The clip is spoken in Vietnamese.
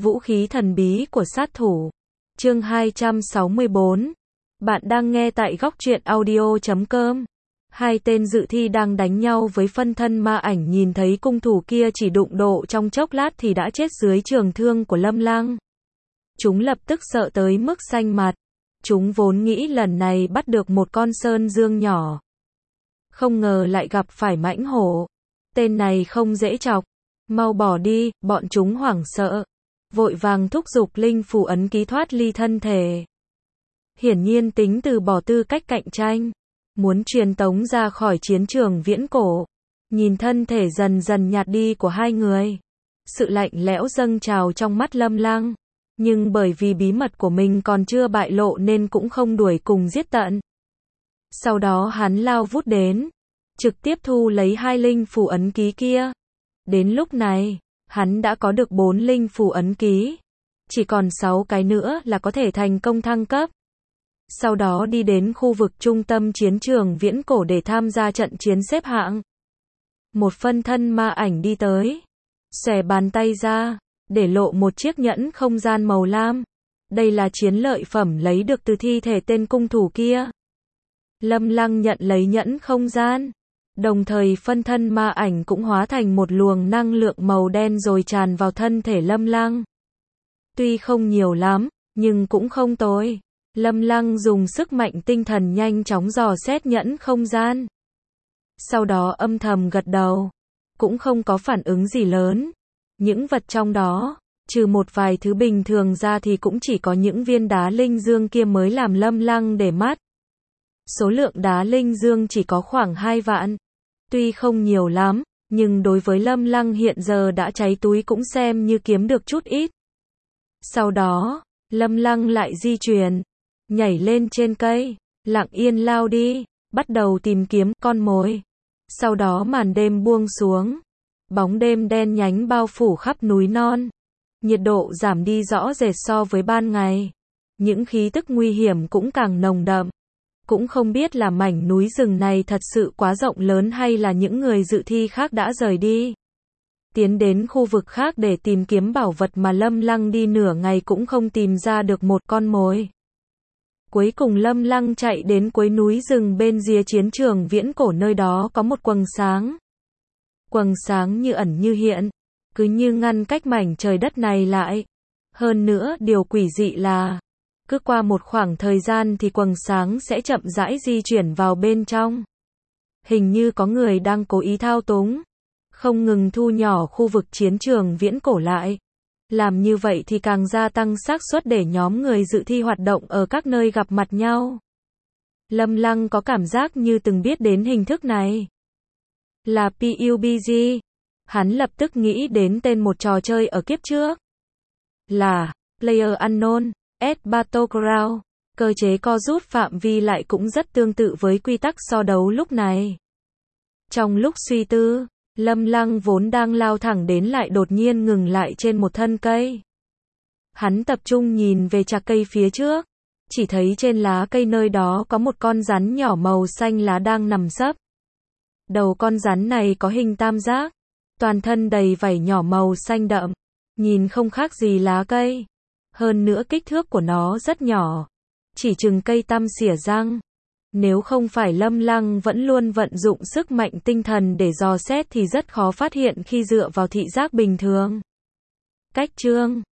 Vũ khí thần bí của sát thủ. Chương 264. Bạn đang nghe tại góc truyện audio.com. Hai tên dự thi đang đánh nhau với phân thân ma ảnh, nhìn thấy cung thủ kia chỉ đụng độ trong chốc lát thì đã chết dưới trường thương của Lâm Lăng. Chúng lập tức sợ tới mức xanh mặt. Chúng vốn nghĩ lần này bắt được một con sơn dương nhỏ. Không ngờ lại gặp phải mãnh hổ. Tên này không dễ chọc. Mau bỏ đi, bọn chúng hoảng sợ. Vội vàng thúc giục linh phù ấn ký thoát ly thân thể. Hiển nhiên tính từ bỏ tư cách cạnh tranh. Muốn truyền tống ra khỏi chiến trường viễn cổ. Nhìn thân thể dần dần nhạt đi của hai người. Sự lạnh lẽo dâng trào trong mắt Lâm Lăng. Nhưng bởi vì bí mật của mình còn chưa bại lộ nên cũng không đuổi cùng giết tận. Sau đó hắn lao vút đến. Trực tiếp thu lấy hai linh phù ấn ký kia. Đến lúc này, hắn đã có được 4 linh phù ấn ký. Chỉ còn 6 cái nữa là có thể thành công thăng cấp. Sau đó đi đến khu vực trung tâm chiến trường viễn cổ để tham gia trận chiến xếp hạng. Một phân thân ma ảnh đi tới. Xòe bàn tay ra, để lộ một chiếc nhẫn không gian màu lam. Đây là chiến lợi phẩm lấy được từ thi thể tên cung thủ kia. Lâm Lăng nhận lấy nhẫn không gian. Đồng thời phân thân ma ảnh cũng hóa thành một luồng năng lượng màu đen rồi tràn vào thân thể Lâm Lăng. Tuy không nhiều lắm, nhưng cũng không tồi. Lâm Lăng dùng sức mạnh tinh thần nhanh chóng dò xét nhẫn không gian. Sau đó âm thầm gật đầu. Cũng không có phản ứng gì lớn. Những vật trong đó, trừ một vài thứ bình thường ra thì cũng chỉ có những viên đá linh dương kia mới làm Lâm Lăng để mắt. Số lượng đá linh dương chỉ có khoảng 2 vạn. Tuy không nhiều lắm, nhưng đối với Lâm Lăng hiện giờ đã cháy túi cũng xem như kiếm được chút ít. Sau đó, Lâm Lăng lại di chuyển, nhảy lên trên cây, lặng yên lao đi, bắt đầu tìm kiếm con mồi. Sau đó màn đêm buông xuống, bóng đêm đen nhánh bao phủ khắp núi non. Nhiệt độ giảm đi rõ rệt so với ban ngày. Những khí tức nguy hiểm cũng càng nồng đậm. Cũng không biết là mảnh núi rừng này thật sự quá rộng lớn hay là những người dự thi khác đã rời đi. Tiến đến khu vực khác để tìm kiếm bảo vật mà Lâm Lăng đi nửa ngày cũng không tìm ra được một con mồi. Cuối cùng Lâm Lăng chạy đến cuối núi rừng bên rìa chiến trường viễn cổ, nơi đó có một quầng sáng. Quầng sáng như ẩn như hiện, cứ như ngăn cách mảnh trời đất này lại. Hơn nữa điều quỷ dị là cứ qua một khoảng thời gian thì quầng sáng sẽ chậm rãi di chuyển vào bên trong. Hình như có người đang cố ý thao túng, không ngừng thu nhỏ khu vực chiến trường viễn cổ lại. Làm như vậy thì càng gia tăng xác suất để nhóm người dự thi hoạt động ở các nơi gặp mặt nhau. Lâm Lăng có cảm giác như từng biết đến hình thức này. Là PUBG. Hắn lập tức nghĩ đến tên một trò chơi ở kiếp trước. Là PlayerUnknown's Battleground. Cơ chế co rút phạm vi lại cũng rất tương tự với quy tắc so đấu lúc này. Trong lúc suy tư, Lâm Lăng vốn đang lao thẳng đến lại đột nhiên ngừng lại trên một thân cây. Hắn tập trung nhìn về chạc cây phía trước. Chỉ thấy trên lá cây nơi đó có một con rắn nhỏ màu xanh lá đang nằm sấp. Đầu con rắn này có hình tam giác. Toàn thân đầy vảy nhỏ màu xanh đậm. Nhìn không khác gì lá cây. Hơn nữa kích thước của nó rất nhỏ. Chỉ chừng cây tăm xỉa răng. Nếu không phải Lâm Lăng vẫn luôn vận dụng sức mạnh tinh thần để dò xét thì rất khó phát hiện khi dựa vào thị giác bình thường. Cách chương